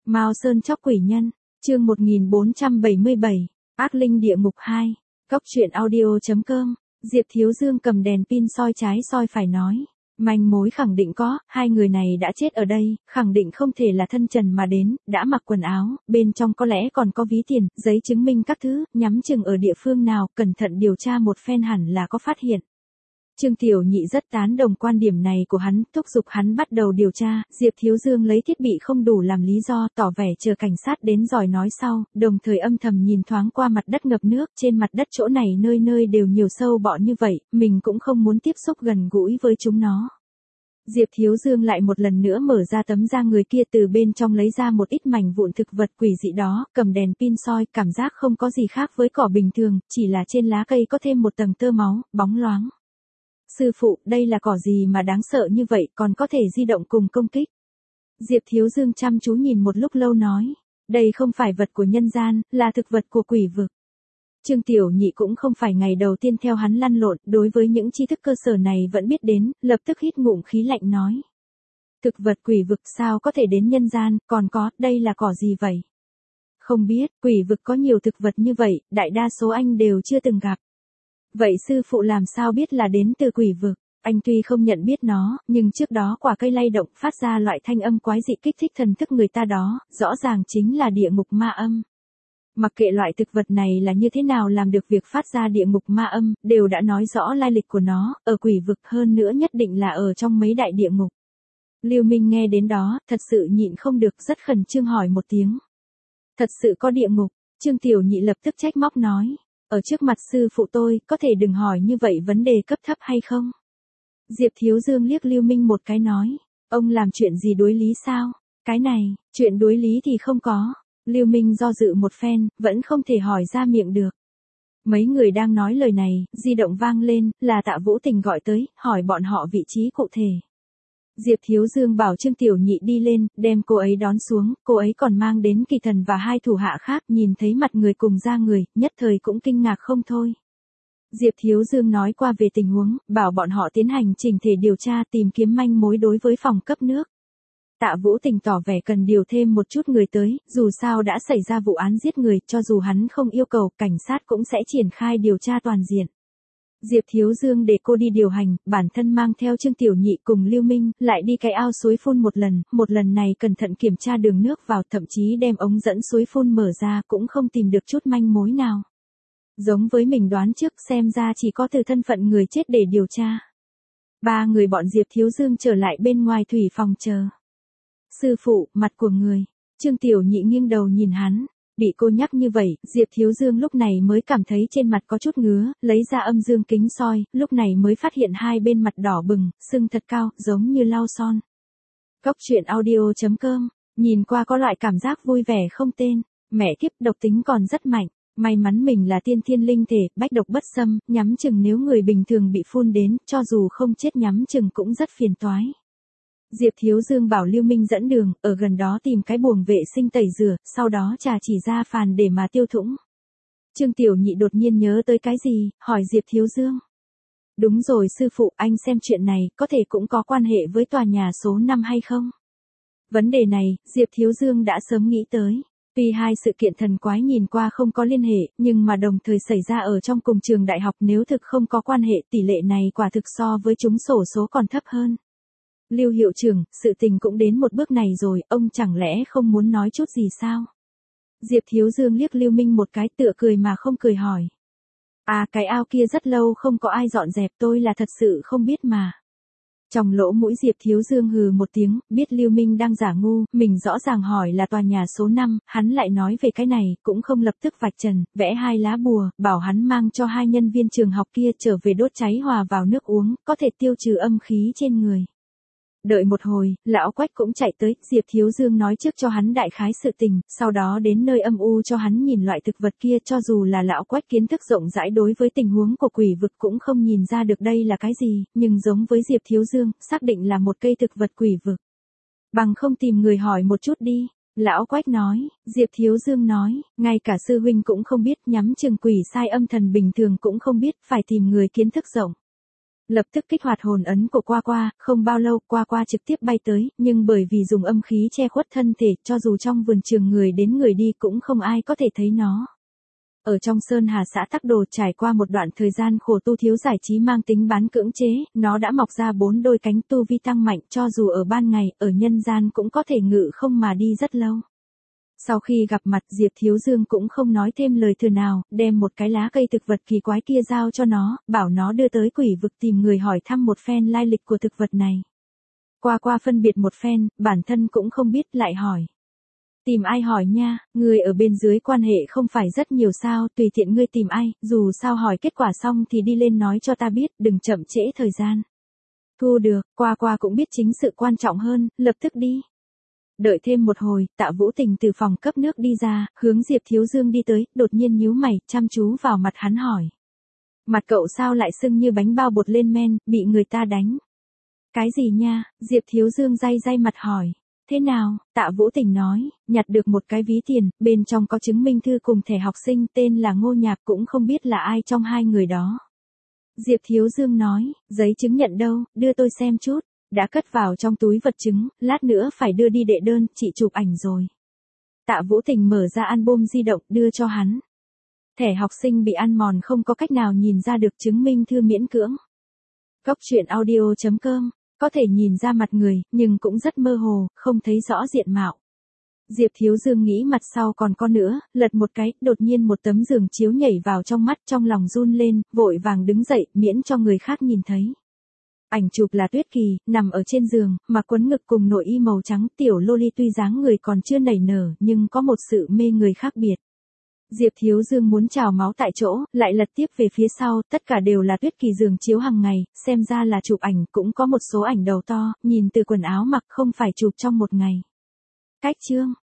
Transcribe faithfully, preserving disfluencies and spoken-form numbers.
Mao Sơn chóc quỷ nhân, chương một nghìn bốn trăm bảy mươi bảy, Ác linh địa ngục hai, Cốc truyện audio chấm com, Diệp Thiếu Dương cầm đèn pin soi trái soi phải nói. Manh mối khẳng định có, hai người này đã chết ở đây, khẳng định không thể là thân trần mà đến, đã mặc quần áo, bên trong có lẽ còn có ví tiền, giấy chứng minh các thứ, nhắm chừng ở địa phương nào, cẩn thận điều tra một phen hẳn là có phát hiện. Trương Tiểu Nhị rất tán đồng quan điểm này của hắn, thúc giục hắn bắt đầu điều tra, Diệp Thiếu Dương lấy thiết bị không đủ làm lý do, tỏ vẻ chờ cảnh sát đến rồi nói sau, đồng thời âm thầm nhìn thoáng qua mặt đất ngập nước, trên mặt đất chỗ này nơi nơi đều nhiều sâu bọ như vậy, mình cũng không muốn tiếp xúc gần gũi với chúng nó. Diệp Thiếu Dương lại một lần nữa mở ra tấm da người kia, từ bên trong lấy ra một ít mảnh vụn thực vật quỷ dị đó, cầm đèn pin soi, cảm giác không có gì khác với cỏ bình thường, chỉ là trên lá cây có thêm một tầng tơ máu, bóng loáng. Sư phụ, đây là cỏ gì mà đáng sợ như vậy, còn có thể di động cùng công kích. Diệp Thiếu Dương chăm chú nhìn một lúc lâu nói, đây không phải vật của nhân gian, là thực vật của quỷ vực. Trương Tiểu Nhị cũng không phải ngày đầu tiên theo hắn lăn lộn, đối với những tri thức cơ sở này vẫn biết đến, lập tức hít ngụm khí lạnh nói. Thực vật quỷ vực sao có thể đến nhân gian, còn có, đây là cỏ gì vậy? Không biết, quỷ vực có nhiều thực vật như vậy, đại đa số anh đều chưa từng gặp. Vậy sư phụ làm sao biết là đến từ quỷ vực? Anh tuy không nhận biết nó, nhưng trước đó quả cây lay động phát ra loại thanh âm quái dị kích thích thần thức người ta đó, rõ ràng chính là địa ngục ma âm. Mặc kệ loại thực vật này là như thế nào làm được việc phát ra địa ngục ma âm, đều đã nói rõ lai lịch của nó, ở quỷ vực hơn nữa nhất định là ở trong mấy đại địa ngục. Lưu Minh nghe đến đó, thật sự nhịn không được, rất khẩn trương hỏi một tiếng. Thật sự có địa ngục? Trương Tiểu Nhị lập tức trách móc nói. Ở trước mặt sư phụ tôi, có thể đừng hỏi như vậy vấn đề cấp thấp hay không? Diệp Thiếu Dương liếc Lưu Minh một cái nói, ông làm chuyện gì đối lý sao? Cái này, chuyện đối lý thì không có. Lưu Minh do dự một phen, vẫn không thể hỏi ra miệng được. Mấy người đang nói lời này, di động vang lên, là Tạ Vũ Tình gọi tới, hỏi bọn họ vị trí cụ thể. Diệp Thiếu Dương bảo Trương Tiểu Nhị đi lên, đem cô ấy đón xuống, cô ấy còn mang đến Kỳ Thần và hai thủ hạ khác, nhìn thấy mặt người cùng da người, nhất thời cũng kinh ngạc không thôi. Diệp Thiếu Dương nói qua về tình huống, bảo bọn họ tiến hành chỉnh thể điều tra tìm kiếm manh mối đối với phòng cấp nước. Tạ Vũ Tình tỏ vẻ cần điều thêm một chút người tới, dù sao đã xảy ra vụ án giết người, cho dù hắn không yêu cầu, cảnh sát cũng sẽ triển khai điều tra toàn diện. Diệp Thiếu Dương để cô đi điều hành, bản thân mang theo Trương Tiểu Nhị cùng Lưu Minh, lại đi cái ao suối phun một lần, một lần này cẩn thận kiểm tra đường nước vào, thậm chí đem ống dẫn suối phun mở ra, cũng không tìm được chút manh mối nào. Giống với mình đoán trước, xem ra chỉ có từ thân phận người chết để điều tra. Ba người bọn Diệp Thiếu Dương trở lại bên ngoài thủy phòng chờ. Sư phụ, mặt của người. Trương Tiểu Nhị nghiêng đầu nhìn hắn. Bị cô nhắc như vậy, Diệp Thiếu Dương lúc này mới cảm thấy trên mặt có chút ngứa, lấy ra âm dương kính soi, lúc này mới phát hiện hai bên mặt đỏ bừng, sưng thật cao, giống như lau son. Cốc truyện audio chấm com, nhìn qua có loại cảm giác vui vẻ không tên, mẹ kiếp độc tính còn rất mạnh, may mắn mình là tiên thiên linh thể, bách độc bất xâm, nhắm chừng nếu người bình thường bị phun đến, cho dù không chết nhắm chừng cũng rất phiền toái. Diệp Thiếu Dương bảo Lưu Minh dẫn đường, ở gần đó tìm cái buồng vệ sinh tẩy rửa, sau đó trà chỉ ra phàn để mà tiêu thủng. Trương Tiểu Nhị đột nhiên nhớ tới cái gì, hỏi Diệp Thiếu Dương. Đúng rồi sư phụ, anh xem chuyện này, có thể cũng có quan hệ với tòa nhà số năm hay không? Vấn đề này, Diệp Thiếu Dương đã sớm nghĩ tới. Tuy hai sự kiện thần quái nhìn qua không có liên hệ, nhưng mà đồng thời xảy ra ở trong cùng trường đại học, nếu thực không có quan hệ, tỷ lệ này quả thực so với chúng xổ số còn thấp hơn. Lưu hiệu trưởng, sự tình cũng đến một bước này rồi, ông chẳng lẽ không muốn nói chút gì sao? Diệp Thiếu Dương liếc Lưu Minh một cái, tựa cười mà không cười hỏi. À, cái ao kia rất lâu không có ai dọn dẹp, tôi là thật sự không biết mà. Trong lỗ mũi Diệp Thiếu Dương hừ một tiếng, biết Lưu Minh đang giả ngu, mình rõ ràng hỏi là tòa nhà số năm, hắn lại nói về cái này, cũng không lập tức vạch trần, vẽ hai lá bùa, bảo hắn mang cho hai nhân viên trường học kia trở về đốt cháy hòa vào nước uống, có thể tiêu trừ âm khí trên người. Đợi một hồi, lão Quách cũng chạy tới, Diệp Thiếu Dương nói trước cho hắn đại khái sự tình, sau đó đến nơi âm u cho hắn nhìn loại thực vật kia, cho dù là lão Quách kiến thức rộng rãi đối với tình huống của quỷ vực cũng không nhìn ra được đây là cái gì, nhưng giống với Diệp Thiếu Dương, xác định là một cây thực vật quỷ vực. Bằng không tìm người hỏi một chút đi. Lão Quách nói, Diệp Thiếu Dương nói, ngay cả sư huynh cũng không biết, nhắm chừng quỷ sai âm thần bình thường cũng không biết, phải tìm người kiến thức rộng. Lập tức kích hoạt hồn ấn của Qua Qua, không bao lâu Qua Qua trực tiếp bay tới, nhưng bởi vì dùng âm khí che khuất thân thể, cho dù trong vườn trường người đến người đi cũng không ai có thể thấy nó. Ở trong Sơn Hà xã Tắc Đồ trải qua một đoạn thời gian khổ tu thiếu giải trí mang tính bán cưỡng chế, nó đã mọc ra bốn đôi cánh tu vi tăng mạnh cho dù ở ban ngày, ở nhân gian cũng có thể ngự không mà đi rất lâu. Sau khi gặp mặt Diệp Thiếu Dương cũng không nói thêm lời thừa nào, đem một cái lá cây thực vật kỳ quái kia giao cho nó, bảo nó đưa tới quỷ vực tìm người hỏi thăm một phen lai lịch của thực vật này. Qua Qua phân biệt một phen, bản thân cũng không biết lại hỏi. Tìm ai hỏi nha, người ở bên dưới quan hệ không phải rất nhiều sao, tùy tiện ngươi tìm ai, dù sao hỏi kết quả xong thì đi lên nói cho ta biết, đừng chậm trễ thời gian. Thu được, Qua Qua cũng biết chính sự quan trọng hơn, lập tức đi. Đợi thêm một hồi, Tạ Vũ Tình từ phòng cấp nước đi ra, hướng Diệp Thiếu Dương đi tới, đột nhiên nhíu mày, chăm chú vào mặt hắn hỏi. Mặt cậu sao lại sưng như bánh bao bột lên men, bị người ta đánh? Cái gì nha, Diệp Thiếu Dương day day mặt hỏi. Thế nào, Tạ Vũ Tình nói, nhặt được một cái ví tiền, bên trong có chứng minh thư cùng thẻ học sinh tên là Ngô Nhạc cũng không biết là ai trong hai người đó. Diệp Thiếu Dương nói, giấy chứng nhận đâu, đưa tôi xem chút. Đã cất vào trong túi vật chứng, lát nữa phải đưa đi đệ đơn, chị chụp ảnh rồi. Tạ Vũ Tình mở ra album di động đưa cho hắn. Thẻ học sinh bị ăn mòn không có cách nào nhìn ra được chứng minh thư miễn cưỡng. Cốc truyện audio chấm com, có thể nhìn ra mặt người, nhưng cũng rất mơ hồ, không thấy rõ diện mạo. Diệp Thiếu Dương nghĩ mặt sau còn có nữa, lật một cái, đột nhiên một tấm giường chiếu nhảy vào trong mắt, trong lòng run lên, vội vàng đứng dậy, miễn cho người khác nhìn thấy. Ảnh chụp là Tuyết Kỳ, nằm ở trên giường, mặc quấn ngực cùng nội y màu trắng, tiểu loli tuy dáng người còn chưa nảy nở, nhưng có một sự mê người khác biệt. Diệp Thiếu Dương muốn trào máu tại chỗ, lại lật tiếp về phía sau, tất cả đều là Tuyết Kỳ giường chiếu hàng ngày, xem ra là chụp ảnh, cũng có một số ảnh đầu to, nhìn từ quần áo mặc không phải chụp trong một ngày. Cách chương